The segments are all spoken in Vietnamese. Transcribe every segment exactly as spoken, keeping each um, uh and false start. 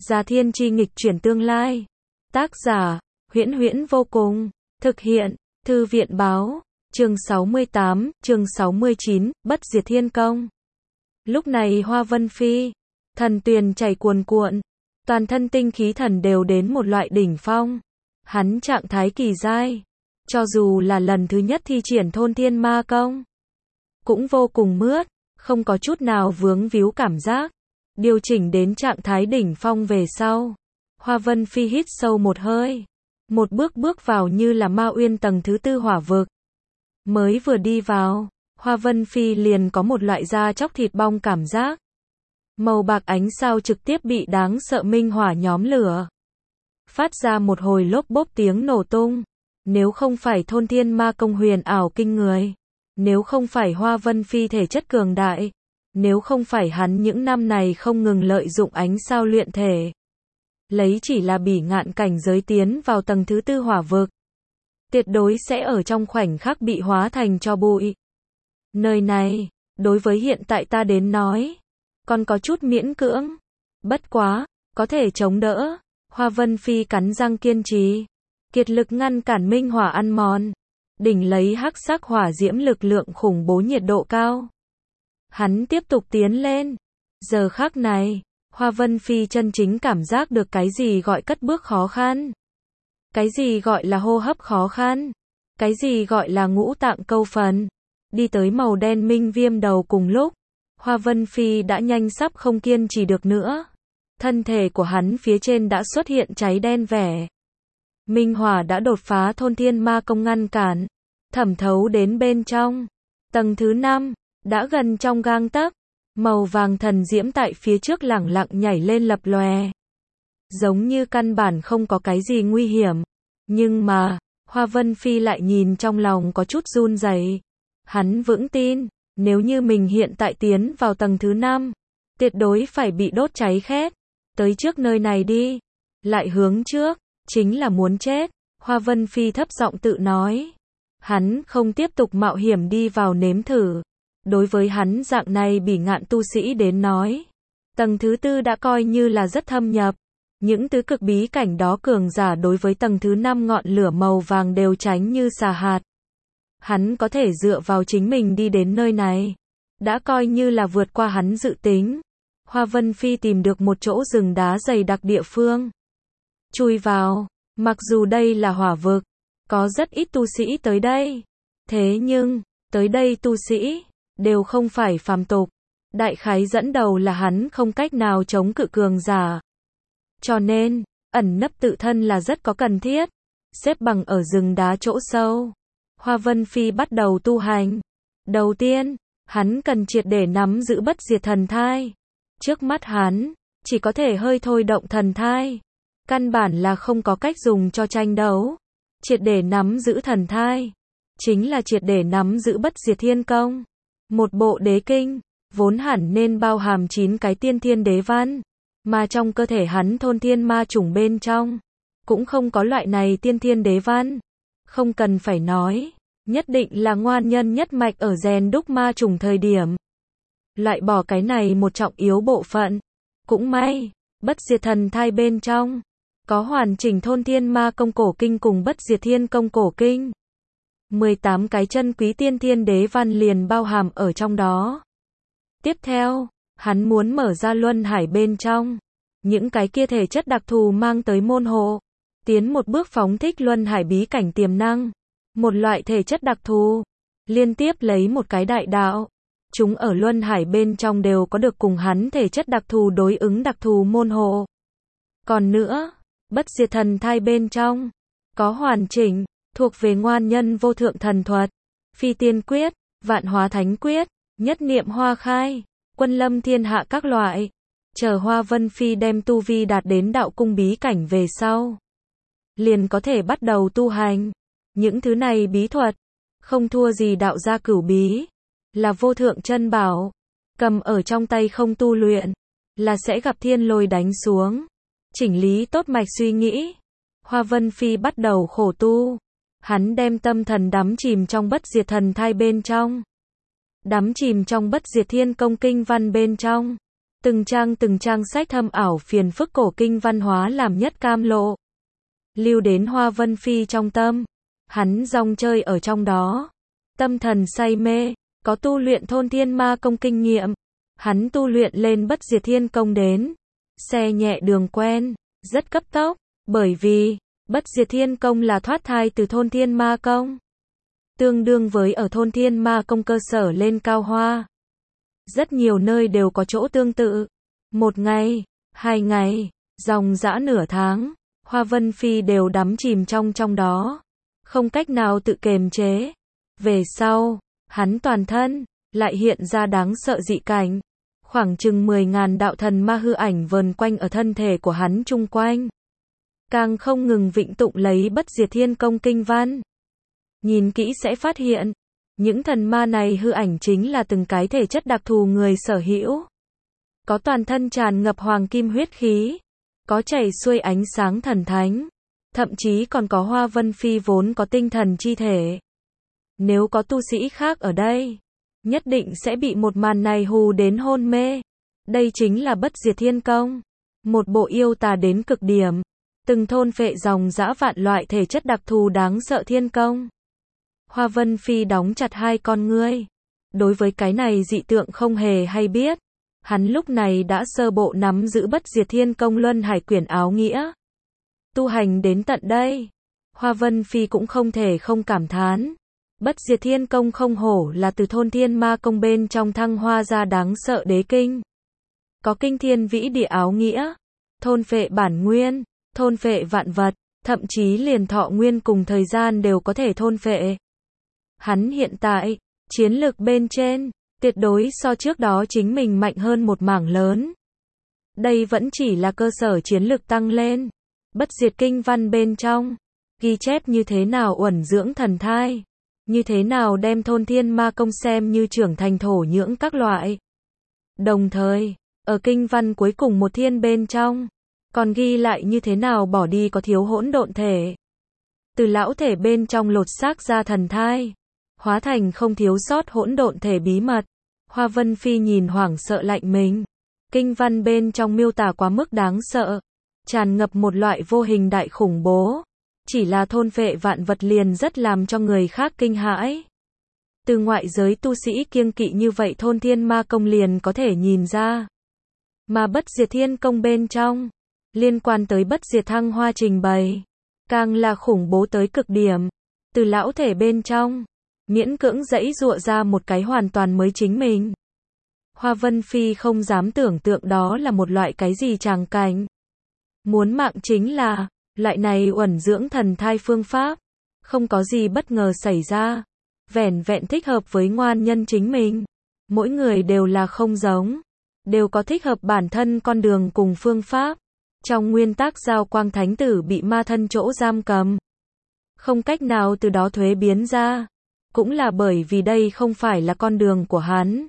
Già Thiên Chi nghịch chuyển tương lai. Tác giả, Huyễn Huyễn vô cùng. Thực hiện, Thư viện báo. Chương sáu mươi tám, chương sáu mươi chín, Bất Diệt Thiên Công. Lúc này Hoa Vân Phi, thần tuyền chảy cuồn cuộn, toàn thân tinh khí thần đều đến một loại đỉnh phong. Hắn trạng thái kỳ giai, cho dù là lần thứ nhất thi triển Thôn Thiên Ma Công, cũng vô cùng mướt, không có chút nào vướng víu cảm giác. Điều chỉnh đến trạng thái đỉnh phong về sau, Hoa Vân Phi hít sâu một hơi, một bước bước vào như là Ma Uyên tầng thứ tư hỏa vực. Mới vừa đi vào, Hoa Vân Phi liền có một loại da chóc thịt bong cảm giác. Màu bạc ánh sao trực tiếp bị đáng sợ minh hỏa nhóm lửa, phát ra một hồi lốp bốp tiếng nổ tung. Nếu không phải Thôn Thiên Ma Công huyền ảo kinh người, nếu không phải Hoa Vân Phi thể chất cường đại, nếu không phải hắn những năm này không ngừng lợi dụng ánh sao luyện thể, lấy chỉ là bỉ ngạn cảnh giới tiến vào tầng thứ tư hỏa vực, tuyệt đối sẽ ở trong khoảnh khắc bị hóa thành tro bụi. Nơi này, đối với hiện tại ta đến nói, còn có chút miễn cưỡng. Bất quá, có thể chống đỡ. Hoa Vân Phi cắn răng kiên trì, kiệt lực ngăn cản minh hỏa ăn mòn, đỉnh lấy hắc sắc hỏa diễm lực lượng khủng bố nhiệt độ cao. Hắn tiếp tục tiến lên. Giờ khắc này, Hoa Vân Phi chân chính cảm giác được cái gì gọi cất bước khó khăn, cái gì gọi là hô hấp khó khăn, cái gì gọi là ngũ tạng câu phần. Đi tới màu đen minh viêm đầu cùng lúc, Hoa Vân Phi đã nhanh sắp không kiên trì được nữa. Thân thể của hắn phía trên đã xuất hiện cháy đen vẻ. Minh hỏa đã đột phá Thôn Thiên Ma Công ngăn cản, thẩm thấu đến bên trong. Tầng thứ năm, đã gần trong gang tấc. Màu vàng thần diễm tại phía trước lẳng lặng nhảy lên lập lòe, giống như căn bản không có cái gì nguy hiểm. Nhưng mà, Hoa Vân Phi lại nhìn trong lòng có chút run rẩy. Hắn vững tin, nếu như mình hiện tại tiến vào tầng thứ năm, tuyệt đối phải bị đốt cháy khét. Tới trước nơi này đi, lại hướng trước, chính là muốn chết. Hoa Vân Phi thấp giọng tự nói. Hắn không tiếp tục mạo hiểm đi vào nếm thử. Đối với hắn dạng này bỉ ngạn tu sĩ đến nói, tầng thứ tư đã coi như là rất thâm nhập. Những tứ cực bí cảnh đó cường giả đối với tầng thứ năm ngọn lửa màu vàng đều tránh như xà hạt. Hắn có thể dựa vào chính mình đi đến nơi này, đã coi như là vượt qua hắn dự tính. Hoa Vân Phi tìm được một chỗ rừng đá dày đặc địa phương, chui vào. Mặc dù đây là hỏa vực, có rất ít tu sĩ tới đây, thế nhưng, tới đây tu sĩ đều không phải phàm tục. Đại khái dẫn đầu là hắn không cách nào chống cự cường giả. Cho nên, ẩn nấp tự thân là rất có cần thiết. Xếp bằng ở rừng đá chỗ sâu, Hoa Vân Phi bắt đầu tu hành. Đầu tiên, hắn cần triệt để nắm giữ bất diệt thần thai. Trước mắt hắn, chỉ có thể hơi thôi động thần thai. Căn bản là không có cách dùng cho tranh đấu. Triệt để nắm giữ thần thai, chính là triệt để nắm giữ bất diệt thiên công. Một bộ đế kinh, vốn hẳn nên bao hàm chín cái tiên thiên đế văn, mà trong cơ thể hắn thôn thiên ma chủng bên trong, cũng không có loại này tiên thiên đế văn. Không cần phải nói, nhất định là ngoan nhân nhất mạch ở rèn đúc ma chủng thời điểm loại bỏ cái này một trọng yếu bộ phận. Cũng may, bất diệt thần thai bên trong, có hoàn chỉnh thôn thiên ma công cổ kinh cùng bất diệt thiên công cổ kinh. mười tám cái chân quý tiên thiên đế văn liền bao hàm ở trong đó. Tiếp theo, hắn muốn mở ra luân hải bên trong, những cái kia thể chất đặc thù mang tới môn hộ, tiến một bước phóng thích luân hải bí cảnh tiềm năng. Một loại thể chất đặc thù, liên tiếp lấy một cái đại đạo. Chúng ở luân hải bên trong đều có được cùng hắn thể chất đặc thù đối ứng đặc thù môn hộ. Còn nữa, bất diệt thần thai bên trong, có hoàn chỉnh, thuộc về ngoan nhân vô thượng thần thuật, phi tiên quyết, vạn hóa thánh quyết, nhất niệm hoa khai, quân lâm thiên hạ các loại. Chờ Hoa Vân Phi đem tu vi đạt đến đạo cung bí cảnh về sau, liền có thể bắt đầu tu hành. Những thứ này bí thuật, không thua gì đạo gia cửu bí, là vô thượng chân bảo. Cầm ở trong tay không tu luyện, là sẽ gặp thiên lôi đánh xuống. Chỉnh lý tốt mạch suy nghĩ, Hoa Vân Phi bắt đầu khổ tu. Hắn đem tâm thần đắm chìm trong bất diệt thần thai bên trong, đắm chìm trong bất diệt thiên công kinh văn bên trong. Từng trang từng trang sách thâm ảo phiền phức cổ kinh văn hóa làm nhất cam lộ. Lưu đến Hoa Vân Phi trong tâm. Hắn rong chơi ở trong đó. Tâm thần say mê, có tu luyện thôn thiên ma công kinh nghiệm. Hắn tu luyện lên bất diệt thiên công đến. Xe nhẹ đường quen, rất cấp tốc, bởi vì, bất diệt thiên công là thoát thai từ thôn thiên ma công. Tương đương với ở thôn thiên ma công cơ sở lên cao hoa. Rất nhiều nơi đều có chỗ tương tự. Một ngày, hai ngày, dòng dã nửa tháng, Hoa Vân Phi đều đắm chìm trong trong đó. Không cách nào tự kiềm chế. Về sau, hắn toàn thân, lại hiện ra đáng sợ dị cảnh. Khoảng chừng mười ngàn đạo thần ma hư ảnh vờn quanh ở thân thể của hắn chung quanh. Càng không ngừng vịnh tụng lấy bất diệt thiên công kinh văn. Nhìn kỹ sẽ phát hiện, những thần ma này hư ảnh chính là từng cái thể chất đặc thù người sở hữu. Có toàn thân tràn ngập hoàng kim huyết khí, có chảy xuôi ánh sáng thần thánh, thậm chí còn có Hoa Vân Phi vốn có tinh thần chi thể. Nếu có tu sĩ khác ở đây, nhất định sẽ bị một màn này hù đến hôn mê. Đây chính là bất diệt thiên công, một bộ yêu tà đến cực điểm, từng thôn phệ dòng dã vạn loại thể chất đặc thù đáng sợ thiên công. Hoa Vân Phi đóng chặt hai con ngươi. Đối với cái này dị tượng không hề hay biết. Hắn lúc này đã sơ bộ nắm giữ bất diệt thiên công luân hải quyển áo nghĩa. Tu hành đến tận đây, Hoa Vân Phi cũng không thể không cảm thán. Bất diệt thiên công không hổ là từ thôn thiên ma công bên trong thăng hoa ra đáng sợ đế kinh. Có kinh thiên vĩ địa áo nghĩa, thôn phệ bản nguyên, thôn phệ vạn vật, thậm chí liền thọ nguyên cùng thời gian đều có thể thôn phệ. Hắn hiện tại, chiến lược bên trên, tuyệt đối so trước đó chính mình mạnh hơn một mảng lớn. Đây vẫn chỉ là cơ sở chiến lược tăng lên. Bất diệt kinh văn bên trong, ghi chép như thế nào uẩn dưỡng thần thai, như thế nào đem thôn thiên ma công xem như trưởng thành thổ nhưỡng các loại. Đồng thời, ở kinh văn cuối cùng một thiên bên trong, còn ghi lại như thế nào bỏ đi có thiếu hỗn độn thể. Từ lão thể bên trong lột xác ra thần thai, hóa thành không thiếu sót hỗn độn thể bí mật. Hoa Vân Phi nhìn hoảng sợ lạnh mình. Kinh văn bên trong miêu tả quá mức đáng sợ, tràn ngập một loại vô hình đại khủng bố. Chỉ là thôn phệ vạn vật liền rất làm cho người khác kinh hãi. Từ ngoại giới tu sĩ kiêng kỵ như vậy thôn thiên ma công liền có thể nhìn ra. Mà bất diệt thiên công bên trong, liên quan tới bất diệt thăng hoa trình bày, càng là khủng bố tới cực điểm. Từ lão thể bên trong, miễn cưỡng dãy dụa ra một cái hoàn toàn mới chính mình. Hoa Vân Phi không dám tưởng tượng đó là một loại cái gì tràng cảnh. Muốn mạng chính là, loại này uẩn dưỡng thần thai phương pháp, không có gì bất ngờ xảy ra, vẻn vẹn thích hợp với ngoan nhân chính mình. Mỗi người đều là không giống, đều có thích hợp bản thân con đường cùng phương pháp. Trong nguyên tắc Giao Quang Thánh Tử bị ma thân chỗ giam cầm, không cách nào từ đó thuế biến ra, cũng là bởi vì đây không phải là con đường của hắn.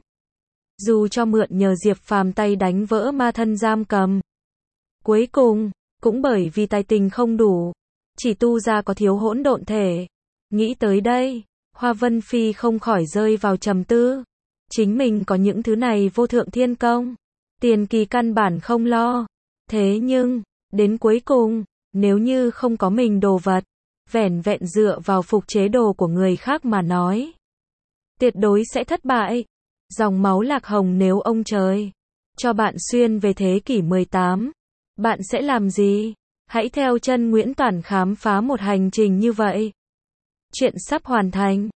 Dù cho mượn nhờ Diệp Phàm tay đánh vỡ ma thân giam cầm, cuối cùng, cũng bởi vì tài tình không đủ, chỉ tu ra có thiếu hỗn độn thể. Nghĩ tới đây, Hoa Vân Phi không khỏi rơi vào trầm tư. Chính mình có những thứ này vô thượng thiên công, tiền kỳ căn bản không lo. Thế nhưng, đến cuối cùng, nếu như không có mình đồ vật, vẻn vẹn dựa vào phục chế đồ của người khác mà nói, tuyệt đối sẽ thất bại. Dòng máu lạc hồng nếu ông trời cho bạn xuyên về thế kỷ mười tám, bạn sẽ làm gì? Hãy theo chân Nguyễn Toản khám phá một hành trình như vậy. Chuyện sắp hoàn thành.